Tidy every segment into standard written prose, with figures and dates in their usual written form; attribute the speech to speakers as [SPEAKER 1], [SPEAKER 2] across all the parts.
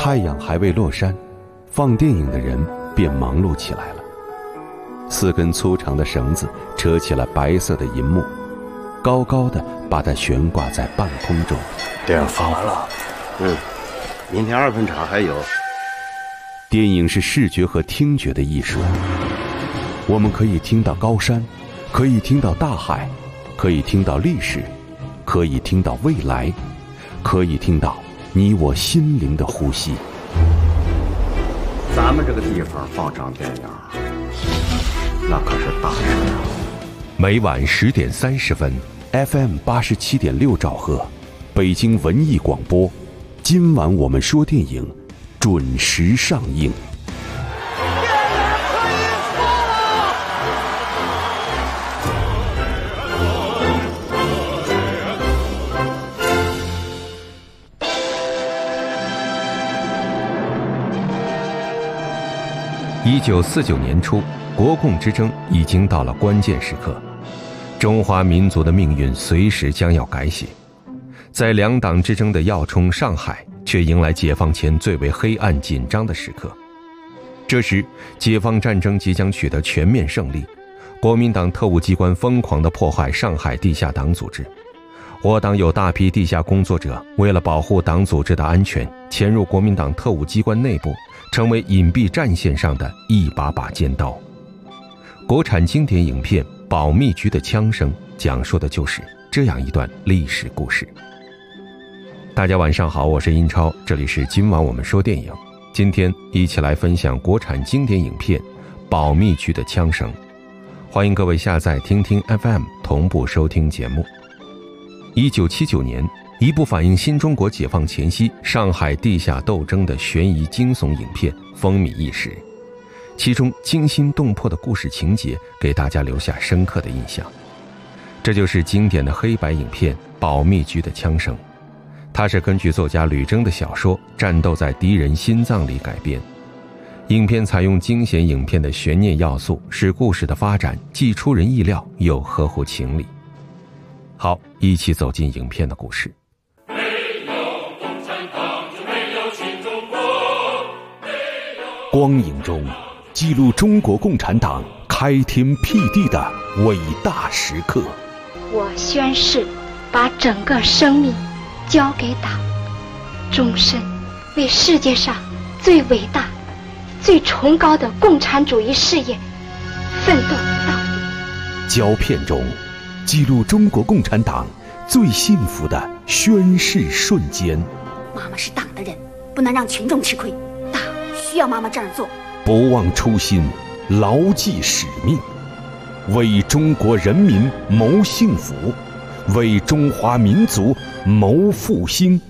[SPEAKER 1] 太阳还未落山，放电影的人便忙碌起来了。4根粗长的绳子扯起了白色的银幕，高高的把它悬挂在半空中。
[SPEAKER 2] 电影放完了，明天2分场还有。
[SPEAKER 1] 电影是视觉和听觉的艺术，我们可以听到高山，可以听到大海，可以听到历史，可以听到未来，可以听到你我心灵的呼吸。
[SPEAKER 2] 咱们这个地方放场电影，那可是大事啊！
[SPEAKER 1] 每晚10点30分 ，FM 87.6兆赫，北京文艺广播。今晚我们说电影，准时上映。1949年初，国共之争已经到了关键时刻，中华民族的命运随时将要改写。在两党之争的要冲上海，却迎来解放前最为黑暗紧张的时刻。这时，解放战争即将取得全面胜利，国民党特务机关疯狂地破坏上海地下党组织。我党有大批地下工作者为了保护党组织的安全，潜入国民党特务机关内部，成为隐蔽战线上的一把把尖刀。国产经典影片《保密局的枪声》讲述的就是这样一段历史故事。大家晚上好，我是英超，这里是今晚我们说电影。今天一起来分享国产经典影片《保密局的枪声》，欢迎各位下载听听 FM 同步收听节目。1979年，一部反映新中国解放前夕上海地下斗争的悬疑惊悚影片风靡一时，其中惊心动魄的故事情节给大家留下深刻的印象。这就是经典的黑白影片《保密局的枪声》，它是根据作家吕征的小说《战斗在敌人心脏里》改编。影片采用惊险影片的悬念要素，使故事的发展既出人意料又合乎情理。好，一起走进影片的故事。
[SPEAKER 3] 没有共产党就没有新中国，
[SPEAKER 1] 光影中记录中国共产党开天辟地的伟大时刻。
[SPEAKER 4] 我宣誓把整个生命交给党，终身为世界上最伟大最崇高的共产主义事业奋斗到底。
[SPEAKER 1] 胶片中记录中国共产党最幸福的宣誓瞬间。
[SPEAKER 5] 妈妈是党的人，不能让群众吃亏，党需要妈妈这样做。
[SPEAKER 1] 不忘初心，牢记使命，为中国人民谋幸福，为中华民族谋复兴。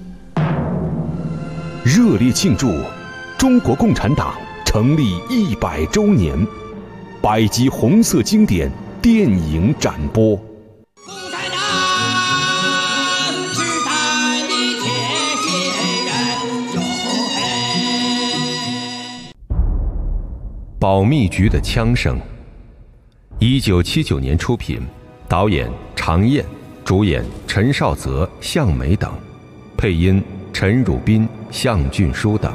[SPEAKER 1] 热烈庆祝中国共产党成立100周年，100集红色经典电影展播。
[SPEAKER 3] 共产党时代的铁血人，哟嘿！
[SPEAKER 1] 保密局的枪声，1979年出品，导演常燕，主演陈少泽、向美等，配音陈汝彬、向俊书等。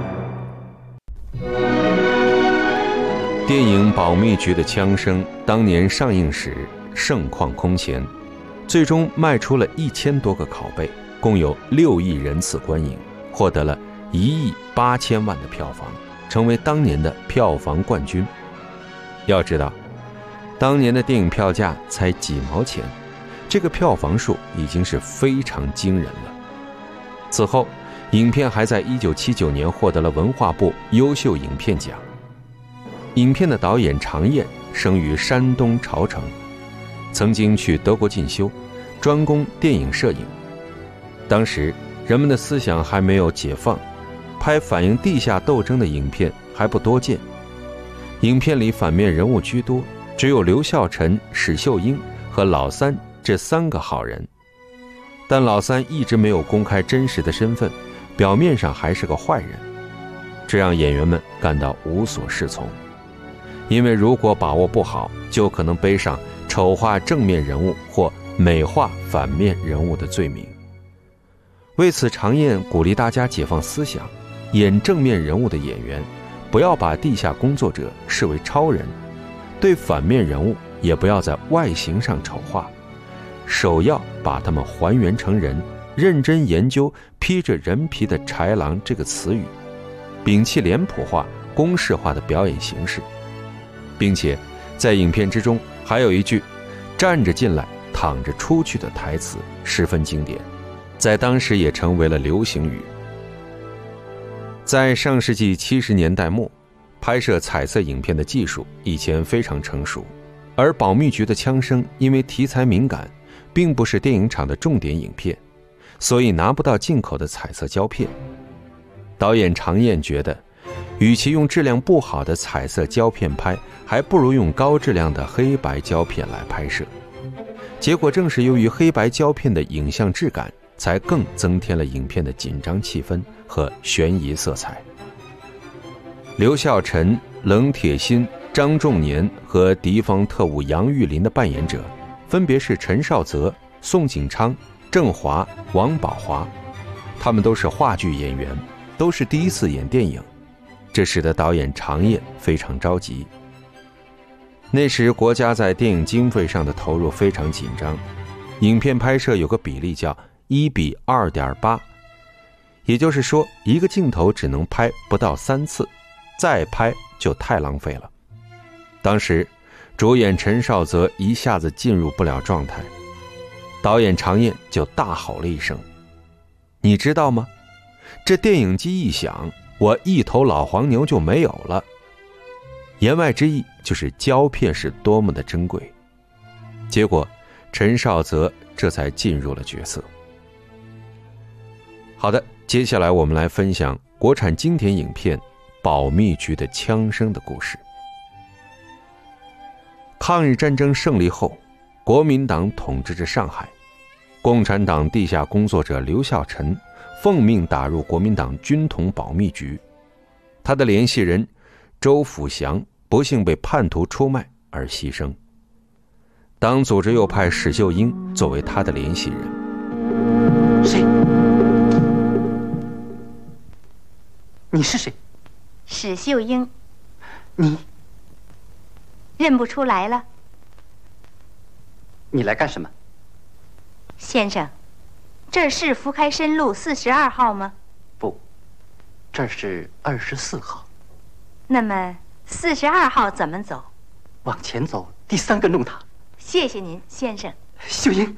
[SPEAKER 1] 电影《保密局的枪声》当年上映时盛况空前，最终卖出了1000多个拷贝，共有6亿人次观影，获得了1亿8千万的票房，成为当年的票房冠军。要知道，当年的电影票价才几毛钱，这个票房数已经是非常惊人了。此后，影片还在1979年获得了文化部优秀影片奖。影片的导演常燕生于山东潮城，曾经去德国进修，专攻电影摄影。当时人们的思想还没有解放，拍反映地下斗争的影片还不多见。影片里反面人物居多，只有刘孝臣、史秀英和老三这3个好人。但老三一直没有公开真实的身份，表面上还是个坏人，这让演员们感到无所适从。因为如果把握不好，就可能背上丑化正面人物或美化反面人物的罪名。为此，常燕鼓励大家解放思想， 演正面人物的演员，不要把地下工作者视为超人，对反面人物也不要在外形上丑化，首要把他们还原成人，认真研究披着人皮的豺狼这个词语，摒弃脸谱化、公式化的表演形式，并且在影片之中还有一句站着进来躺着出去的台词十分经典，在当时也成为了流行语。在上世纪70年代末，拍摄彩色影片的技术以前非常成熟，而保密局的枪声因为题材敏感，并不是电影厂的重点影片，所以拿不到进口的彩色胶片。导演常燕觉得，与其用质量不好的彩色胶片拍，还不如用高质量的黑白胶片来拍摄。结果正是由于黑白胶片的影像质感，才更增添了影片的紧张气氛和悬疑色彩。刘孝臣、冷铁心、张仲年和敌方特务杨玉林的扮演者分别是陈少泽、宋景昌、郑华、王宝华，他们都是话剧演员，都是第一次演电影，这使得导演常燕非常着急。那时国家在电影经费上的投入非常紧张，影片拍摄有个比例叫1:2.8，也就是说一个镜头只能拍不到3次，再拍就太浪费了。当时主演陈少泽一下子进入不了状态，导演常燕就大吼了一声：你知道吗？这电影机一响，我一头老黄牛就没有了。言外之意就是胶片是多么的珍贵。结果陈少泽这才进入了角色。好的，接下来我们来分享国产经典影片《保密局的枪声》的故事。抗日战争胜利后，国民党统治着上海，共产党地下工作者刘孝臣奉命打入国民党军统保密局，他的联系人周辅祥不幸被叛徒出卖而牺牲。党组织又派史秀英作为他的联系人。
[SPEAKER 6] 谁？你是谁？
[SPEAKER 7] 史秀英。
[SPEAKER 6] 你
[SPEAKER 7] 认不出来了？
[SPEAKER 6] 你来干什么？
[SPEAKER 7] 先生，这是福开申路42号吗？
[SPEAKER 6] 不，这是24号。
[SPEAKER 7] 那么42号怎么走？
[SPEAKER 6] 往前走，第3个弄堂。
[SPEAKER 7] 谢谢您，先生。
[SPEAKER 6] 秀英，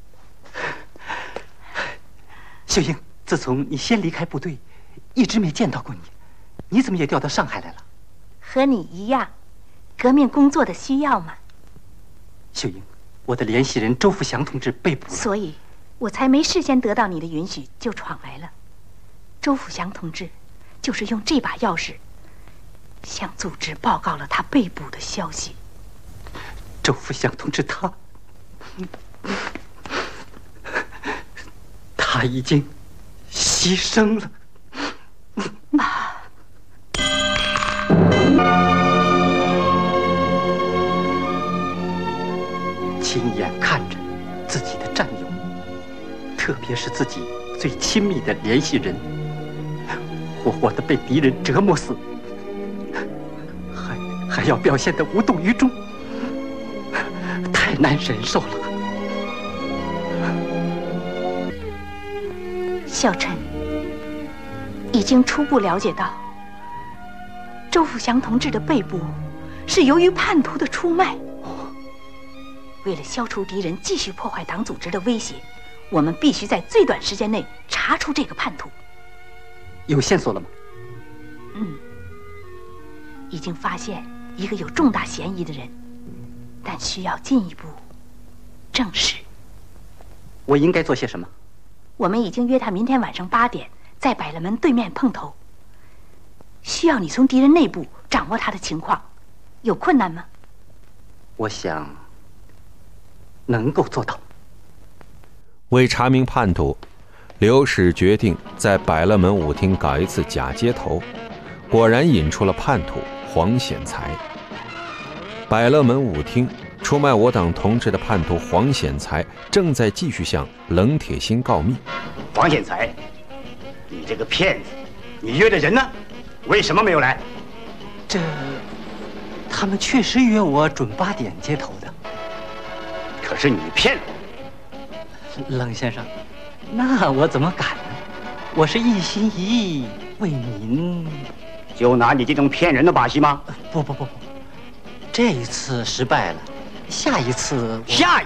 [SPEAKER 6] 秀英，自从你先离开部队，一直没见到过你，你怎么也调到上海来了？
[SPEAKER 7] 和你一样，革命工作的需要嘛。
[SPEAKER 6] 秀英，我的联系人周福祥同志被捕了，
[SPEAKER 7] 所以我才没事先得到你的允许就闯来了。周福祥同志就是用这把钥匙向组织报告了他被捕的消息。
[SPEAKER 6] 周福祥同志他已经牺牲了。亲眼看着自己的战友，特别是自己最亲密的联系人，活活的被敌人折磨死，还要表现得无动于衷，太难忍受了。
[SPEAKER 7] 小陈已经初步了解到，周福祥同志的被捕是由于叛徒的出卖。为了消除敌人继续破坏党组织的威胁，我们必须在最短时间内查出这个叛徒。
[SPEAKER 6] 有线索了吗？
[SPEAKER 7] 已经发现一个有重大嫌疑的人，但需要进一步证实。
[SPEAKER 6] 我应该做些什么？
[SPEAKER 7] 我们已经约他明天晚上8点在百乐门对面碰头。需要你从敌人内部掌握他的情况，有困难吗？
[SPEAKER 6] 我想能够做到。
[SPEAKER 1] 为查明叛徒，刘史决定在百乐门舞厅搞一次假街头，果然引出了叛徒黄显才。百乐门舞厅出卖我党同志的叛徒黄显才正在继续向冷铁心告密。
[SPEAKER 2] 黄显才，你这个骗子， 你约的人呢？为什么没有来？
[SPEAKER 6] 他们确实约我准8点接头的。
[SPEAKER 2] 可是你骗了
[SPEAKER 6] 冷先生，那我怎么敢呢？我是一心一意为您。
[SPEAKER 2] 就拿你这种骗人的把戏吗？
[SPEAKER 6] 不，这一次失败了，下一次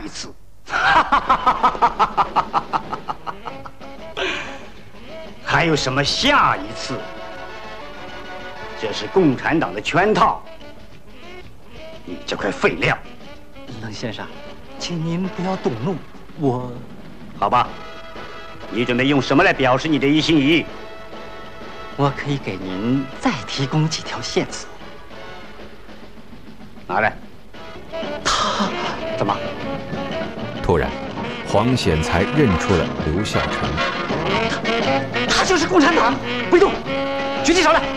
[SPEAKER 2] 还有什么下一次？这是共产党的圈套，你这块废料。
[SPEAKER 6] 冷先生，请您不要动怒，
[SPEAKER 2] 好吧，你准备用什么来表示你的一心一意？
[SPEAKER 6] 我可以给您再提供几条线索。
[SPEAKER 2] 拿来。
[SPEAKER 6] 他
[SPEAKER 2] 怎么？
[SPEAKER 1] 突然，黄显才认出了刘孝成。
[SPEAKER 6] 他就是共产党！不动，举起手来。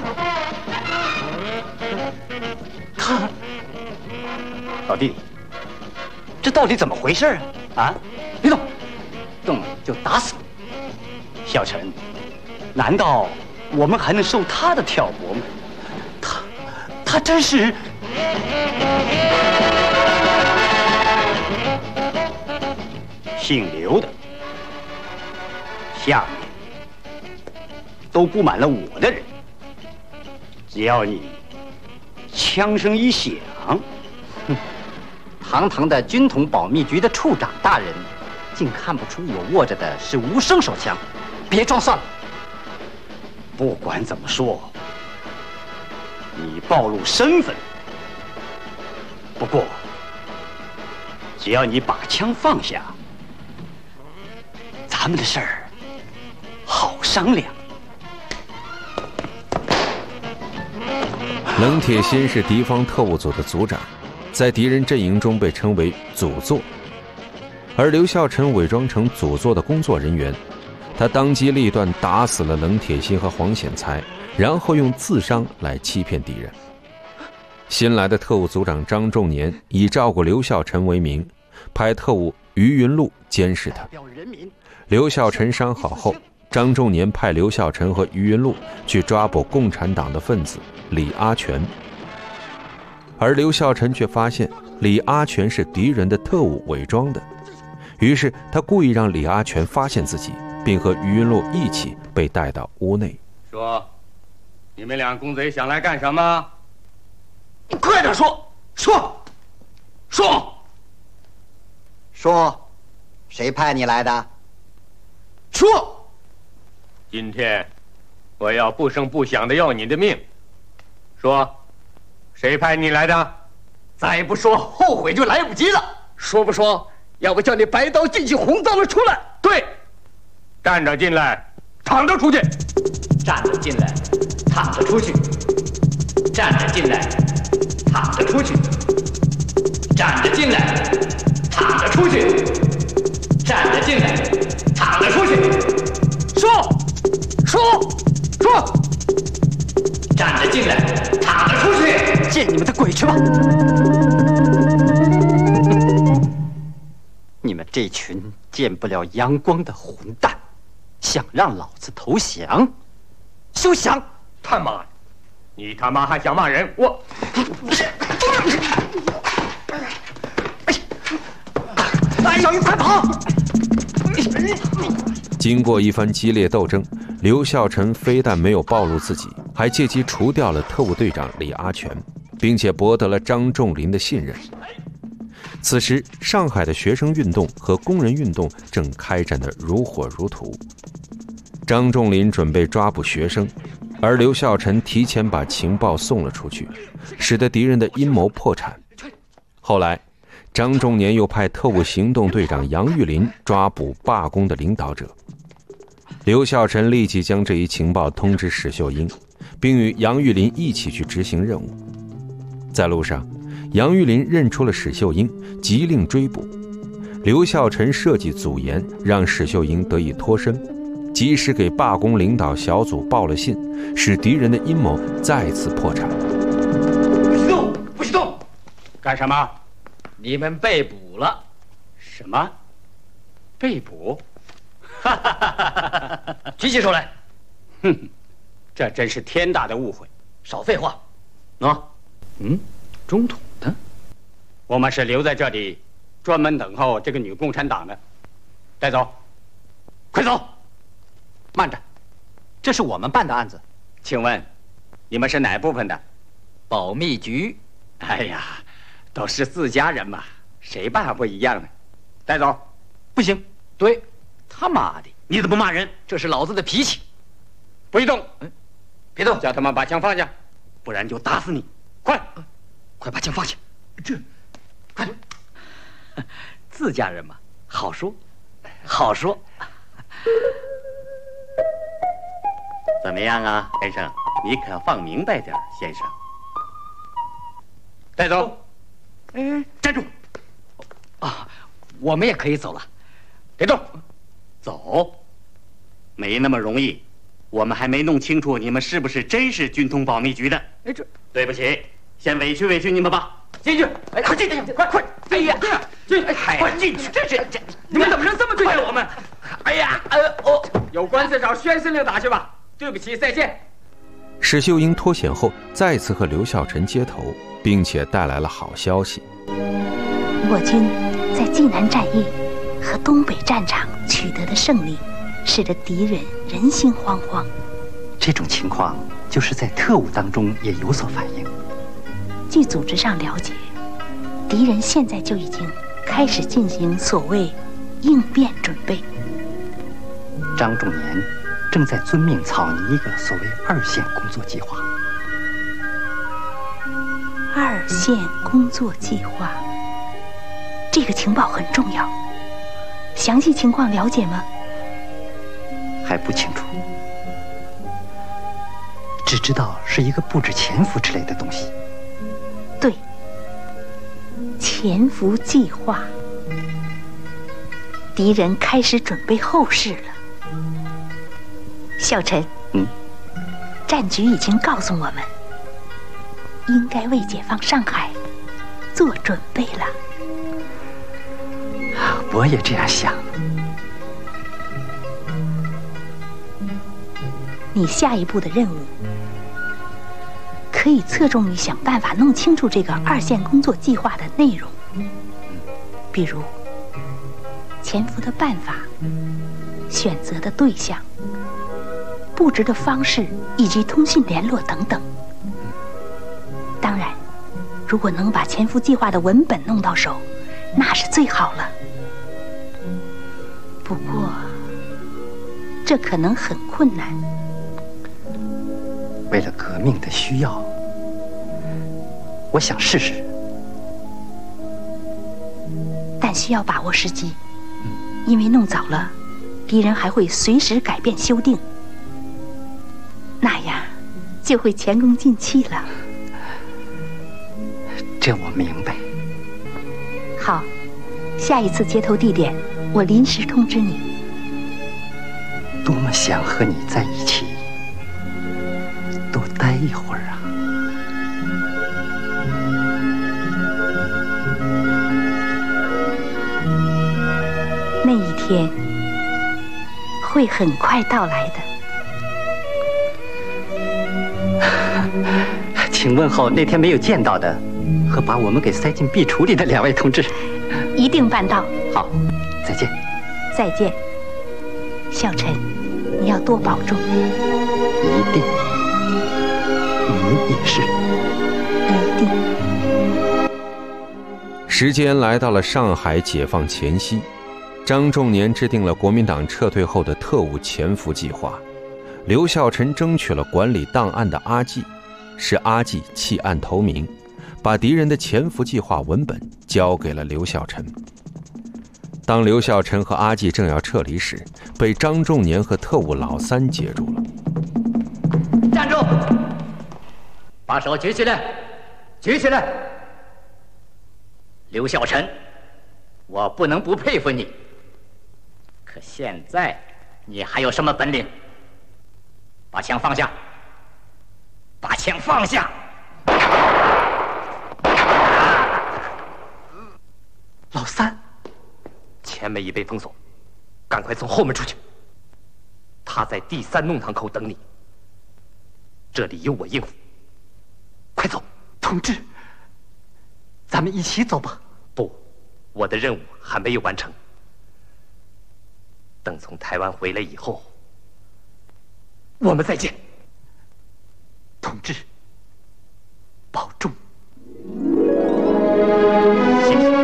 [SPEAKER 6] 他，
[SPEAKER 2] 老弟，这到底怎么回事啊？
[SPEAKER 6] 别动，动了就打死你。
[SPEAKER 2] 孝成，难道我们还能受他的挑拨吗？
[SPEAKER 6] 他真是。
[SPEAKER 2] 姓刘的，下面都布满了我的人。只要你枪声一响，
[SPEAKER 6] 堂堂的军统保密局的处长大人，竟看不出我握着的是无声手枪。别装蒜了。
[SPEAKER 2] 不管怎么说，你暴露身份。不过，只要你把枪放下，咱们的事儿好商量。
[SPEAKER 1] 冷铁心是敌方特务组的组长，在敌人阵营中被称为组座，而刘孝成伪装成组座的工作人员，他当机立断打死了冷铁心和黄显才，然后用自伤来欺骗敌人。新来的特务组长张仲年以照顾刘孝成为名，派特务于云路监视他。刘孝成伤好后，张仲年派刘孝成和于云路去抓捕共产党的分子李阿全，而刘孝成却发现李阿全是敌人的特务伪装的，于是他故意让李阿全发现自己，并和于云路一起被带到屋内。
[SPEAKER 8] 说，你们俩公贼想来干什么？
[SPEAKER 2] 你快点说，
[SPEAKER 9] 说，谁派你来的？
[SPEAKER 2] 说，
[SPEAKER 8] 今天我要不声不响的要你的命。说，谁派你来的？
[SPEAKER 6] 再不说，后悔就来不及了。
[SPEAKER 8] 说不说？要不叫你白刀进去，红刀了出来。对，站着进来，躺着出去。
[SPEAKER 6] 站着进来，躺着出去。站着进来，躺着出去。站着进来，躺着出去。站着进来，躺着出去。说。站着进来，躺着出去。见你们的鬼去吧！你们这群见不了阳光的混蛋，想让老子投降？休想！
[SPEAKER 8] 他妈的，你他妈还想骂人？我。
[SPEAKER 6] 小鱼，快跑！
[SPEAKER 1] 经过一番激烈斗争，刘孝成非但没有暴露自己，还借机除掉了特务队长李阿全，并且博得了张仲林的信任。此时，上海的学生运动和工人运动正开展得如火如荼。张仲林准备抓捕学生，而刘孝成提前把情报送了出去，使得敌人的阴谋破产。后来，张仲年又派特务行动队长杨玉林抓捕罢工的领导者。刘孝成立即将这一情报通知史秀英，并与杨玉林一起去执行任务。在路上，杨玉林认出了史秀英，急令追捕。刘孝成设计阻延，让史秀英得以脱身，及时给罢工领导小组报了信，使敌人的阴谋再次破产。
[SPEAKER 2] 不许动！干什么？
[SPEAKER 6] 你们被捕了。
[SPEAKER 2] 什么？被捕？
[SPEAKER 6] 举起手来。
[SPEAKER 2] 哼， 这真是天大的误会！
[SPEAKER 6] 少废话。
[SPEAKER 2] 喏，
[SPEAKER 6] 中统的，
[SPEAKER 2] 我们是留在这里，专门等候这个女共产党的。带走，快走！
[SPEAKER 6] 慢着，这是我们办的案子。
[SPEAKER 2] 请问，你们是哪部分的？
[SPEAKER 6] 保密局。
[SPEAKER 2] 哎呀，都是自家人嘛，谁办还不一样呢？带走！
[SPEAKER 6] 不行，对，他妈的，
[SPEAKER 2] 你怎么骂人？
[SPEAKER 6] 这是老子的脾气。
[SPEAKER 2] 不许动！
[SPEAKER 6] 别动，
[SPEAKER 2] 叫他们把枪放下，不然就打死你！快
[SPEAKER 6] 把枪放下！快！自家人嘛，好说，好说。
[SPEAKER 2] 怎么样啊，先生？你可放明白点，先生。带走！站住！
[SPEAKER 6] 啊，我们也可以走了。
[SPEAKER 2] 别动！走？没那么容易。我们还没弄清楚你们是不是真是军统保密局的。对不起，先委屈委屈你们吧。
[SPEAKER 6] 进去！快进去！快！哎呀，
[SPEAKER 2] 快进去！这，
[SPEAKER 6] 你们怎么能这么对待我们？哎呀，
[SPEAKER 2] 有官司找宣司令打去吧。对不起，再见。
[SPEAKER 1] 史秀英脱险后，再次和刘孝臣接头，并且带来了好消息。
[SPEAKER 7] 我军在济南战役和东北战场取得的胜利，使得敌人人心惶惶。
[SPEAKER 10] 这种情况就是在特务当中也有所反映。
[SPEAKER 7] 据组织上了解，敌人现在就已经开始进行所谓应变准备。
[SPEAKER 10] 张仲年正在遵命草拟一个所谓2线工作计划。
[SPEAKER 7] 2线工作计划，这个情报很重要。详细情况了解吗？
[SPEAKER 10] 还不清楚，只知道是一个布置潜伏之类的东西。
[SPEAKER 7] 对，潜伏计划。敌人开始准备后事了。孝臣，战局已经告诉我们，应该为解放上海做准备了。
[SPEAKER 10] 我也这样想。
[SPEAKER 7] 你下一步的任务可以侧重于想办法弄清楚这个2线工作计划的内容，比如潜伏的办法、选择的对象、布置的方式以及通讯联络等等。当然，如果能把潜伏计划的文本弄到手，那是最好了。不过，这可能很困难。
[SPEAKER 10] 为了革命的需要，我想试试，
[SPEAKER 7] 但需要把握时机，因为弄早了，敌人还会随时改变修订，那样就会前功尽弃了。
[SPEAKER 10] 这我明白。
[SPEAKER 7] 好，下一次接头地点我临时通知你。
[SPEAKER 10] 多么想和你在一起，多待一会儿啊！
[SPEAKER 7] 那一天会很快到来的。
[SPEAKER 10] 请问候那天没有见到的和把我们给塞进壁橱里的2位同志。
[SPEAKER 7] 一定办到。
[SPEAKER 10] 好，再见。
[SPEAKER 7] 再见，孝臣，你要多保重。
[SPEAKER 10] 一定。你也是。
[SPEAKER 7] 一定。
[SPEAKER 1] 时间来到了上海解放前夕，张仲年制定了国民党撤退后的特务潜伏计划。刘孝臣争取了管理档案的阿季，是阿季弃暗投明，把敌人的潜伏计划文本交给了刘孝臣。当刘孝臣和阿季正要撤离时，被张仲年和特务老三截住了。
[SPEAKER 6] 站住！把手举起来，举起来！刘孝臣，我不能不佩服你。可现在你还有什么本领？把枪放下！把枪放下！
[SPEAKER 10] 老三，
[SPEAKER 8] 前门已被封锁，赶快从后门出去。他在第3弄堂口等你。
[SPEAKER 2] 这里由我应付。快走，
[SPEAKER 10] 同志，咱们一起走吧。
[SPEAKER 2] 不，我的任务还没有完成。等从台湾回来以后，我们再见。
[SPEAKER 10] 同志，保重。
[SPEAKER 2] 谢谢。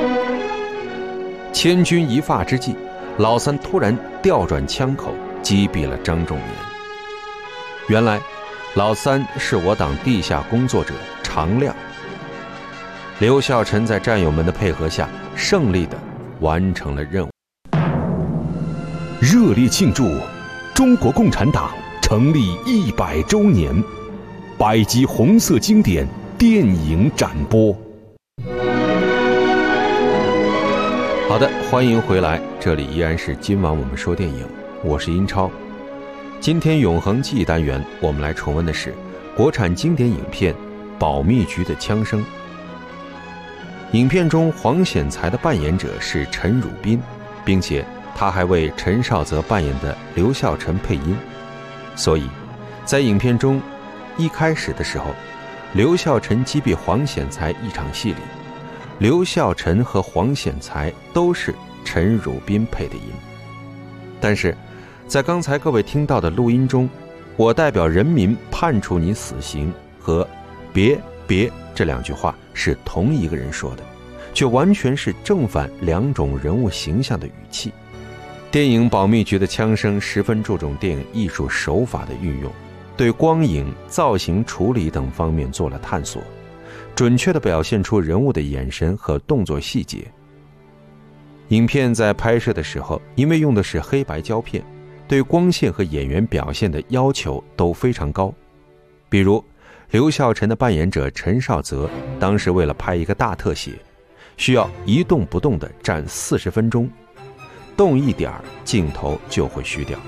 [SPEAKER 1] 千钧一发之际，老三突然调转枪口，击毙了张仲年。原来，老三是我党地下工作者常亮。刘孝臣在战友们的配合下，胜利地完成了任务。
[SPEAKER 11] 热烈庆祝中国共产党成立100周年，100集红色经典电影展播。
[SPEAKER 1] 好的，欢迎回来，这里依然是今晚我们说电影，我是英超。今天永恒记忆单元，我们来重温的是国产经典影片《保密局的枪声》。影片中黄显才的扮演者是陈汝彬，并且他还为陈少泽扮演的刘孝臣配音。所以在影片中一开始的时候，刘孝臣击毙黄显才一场戏里，刘孝臣和黄显才都是陈汝彬配的音。但是在刚才各位听到的录音中，我代表人民判处你死刑和别这两句话是同一个人说的，却完全是正反两种人物形象的语气。电影《保密局的枪声》十分注重电影艺术手法的运用，对光影、造型处理等方面做了探索，准确地表现出人物的眼神和动作细节。影片在拍摄的时候，因为用的是黑白胶片，对光线和演员表现的要求都非常高。比如刘孝臣的扮演者陈少泽，当时为了拍一个大特写，需要一动不动地站40分钟，动一点镜头就会虚掉。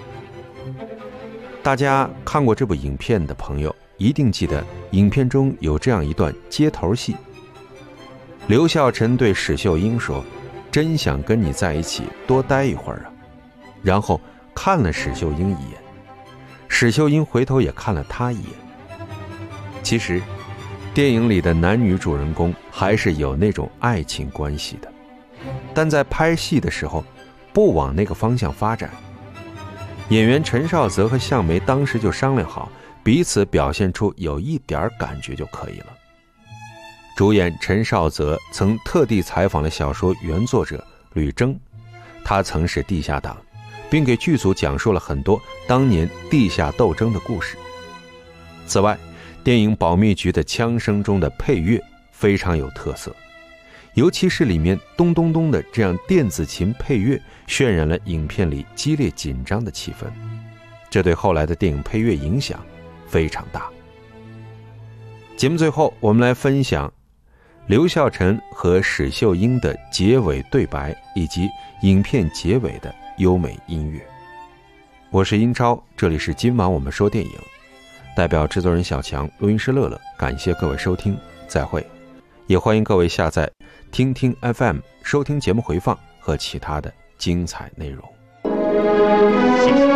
[SPEAKER 1] 大家看过这部影片的朋友一定记得，影片中有这样一段街头戏。刘孝臣对史秀英说：“真想跟你在一起多待一会儿啊。”然后看了史秀英一眼，史秀英回头也看了他一眼。其实电影里的男女主人公还是有那种爱情关系的，但在拍戏的时候不往那个方向发展。演员陈少泽和向梅当时就商量好，彼此表现出有一点感觉就可以了。主演陈少泽曾特地采访了小说原作者吕征，他曾是地下党，并给剧组讲述了很多当年地下斗争的故事。此外，电影《保密局的枪声》中的配乐非常有特色，尤其是里面咚咚咚的这样电子琴配乐，渲染了影片里激烈紧张的气氛，这对后来的电影配乐影响非常大。节目最后，我们来分享刘孝臣和史秀英的结尾对白，以及影片结尾的优美音乐。我是英超，这里是今晚我们说电影，代表制作人小强，录音师乐乐，感谢各位收听，再会。也欢迎各位下载听听 FM 收听节目回放和其他的精彩内容。
[SPEAKER 2] 谢谢，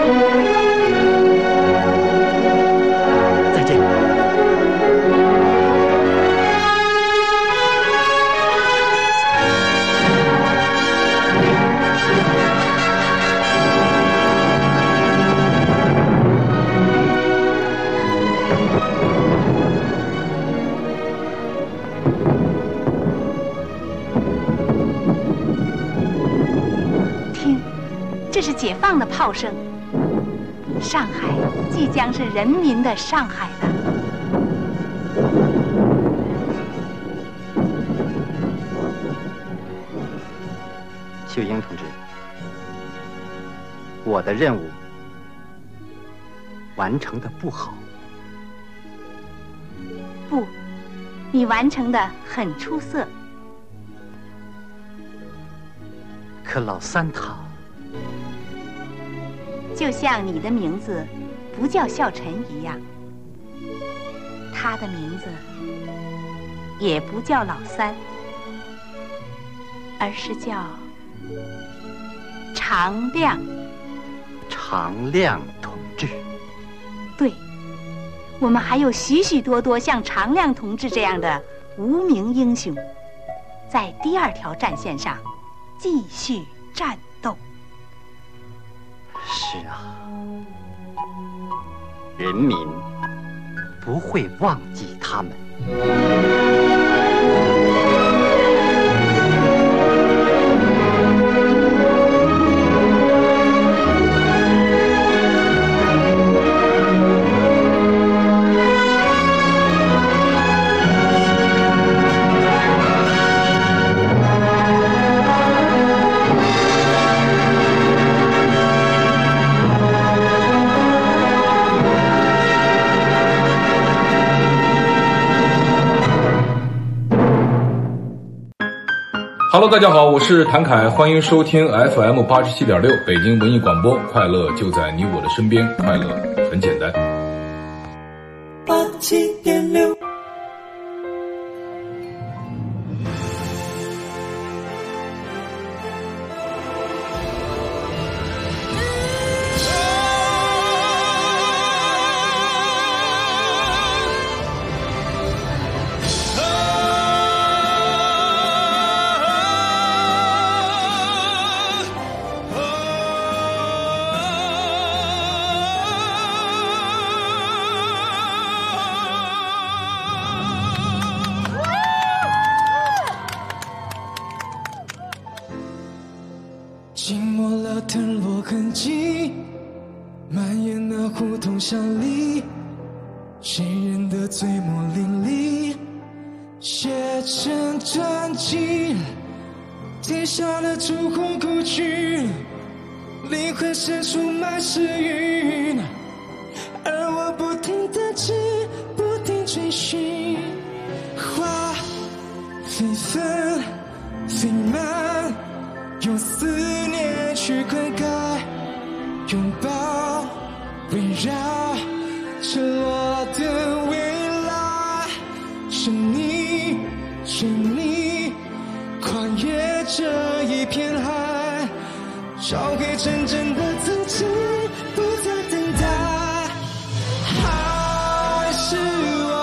[SPEAKER 2] 再见。
[SPEAKER 7] 这是解放的炮声，上海即将是人民的上海了。
[SPEAKER 10] 秀英同志，我的任务完成的不好。
[SPEAKER 7] 不，你完成的很出色。
[SPEAKER 10] 可老三他
[SPEAKER 7] 就像你的名字不叫孝臣一样，他的名字也不叫老三，而是叫常亮。
[SPEAKER 10] 常亮同志。
[SPEAKER 7] 对， 我们还有许许多多像常亮同志这样的无名英雄，在第二条战线上继续战斗。
[SPEAKER 10] 是啊，人民不会忘记他们。
[SPEAKER 12] Hello， 大家好，我是谭凯，欢迎收听 FM 87.6北京文艺广播，快乐就在你我的身边，快乐很简单。
[SPEAKER 3] 87.6。
[SPEAKER 13] 浸没了腾落痕迹，蔓延那胡同巷里，谁人的嘴沫淋漓，写成传奇，贴上了烛火故去，灵魂深处满是云，而我不停地追，不停追寻，花飞纷飞满，用思念去灌溉，拥抱围绕沉落的未来，是你是你跨越这一片海，找回真正的自己，不再等待，还是我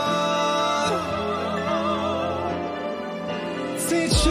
[SPEAKER 13] 最初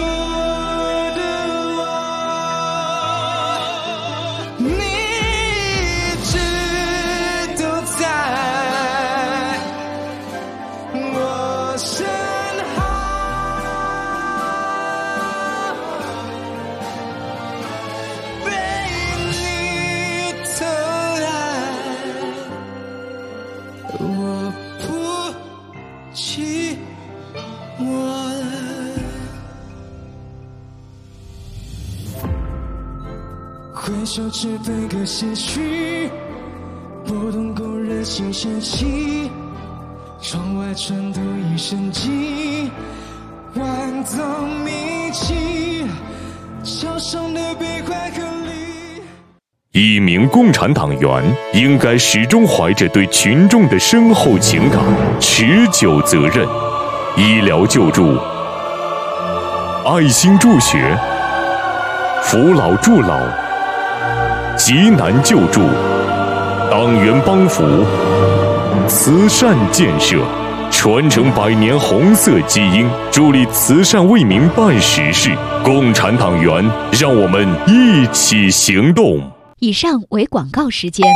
[SPEAKER 13] 回首只分个先驱，拨动勾人心弦起，窗外传读一声寂，万藏铭记，桥上的悲欢和离。
[SPEAKER 11] 一名共产党员应该始终怀着对群众的深厚情感、持久责任，医疗救助、爱心助学、扶老助老、急难救助、党员帮扶、慈善建设，传承100年红色基因，助力慈善为民办实事。共产党员，让我们一起行动。
[SPEAKER 14] 以上为广告时间。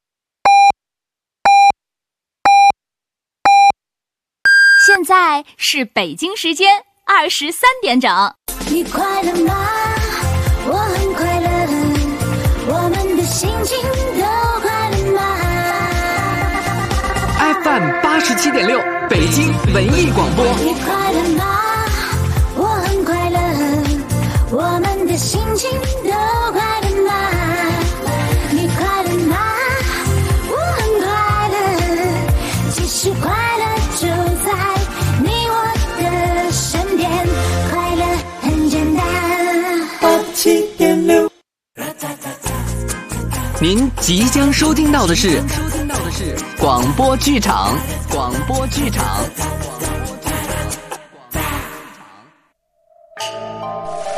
[SPEAKER 15] 现在是北京时间23点整。
[SPEAKER 16] 你快乐吗？我很快乐。我们的心情都快乐吗
[SPEAKER 6] ？FM 87.6北京文艺广播。
[SPEAKER 16] 你快乐吗？我很快乐。我们的心情都快乐吗？你快乐吗？我很快乐。其实快乐就在你我的身边，快乐很简单。
[SPEAKER 6] 87.6。您即将收听到的是广播剧场。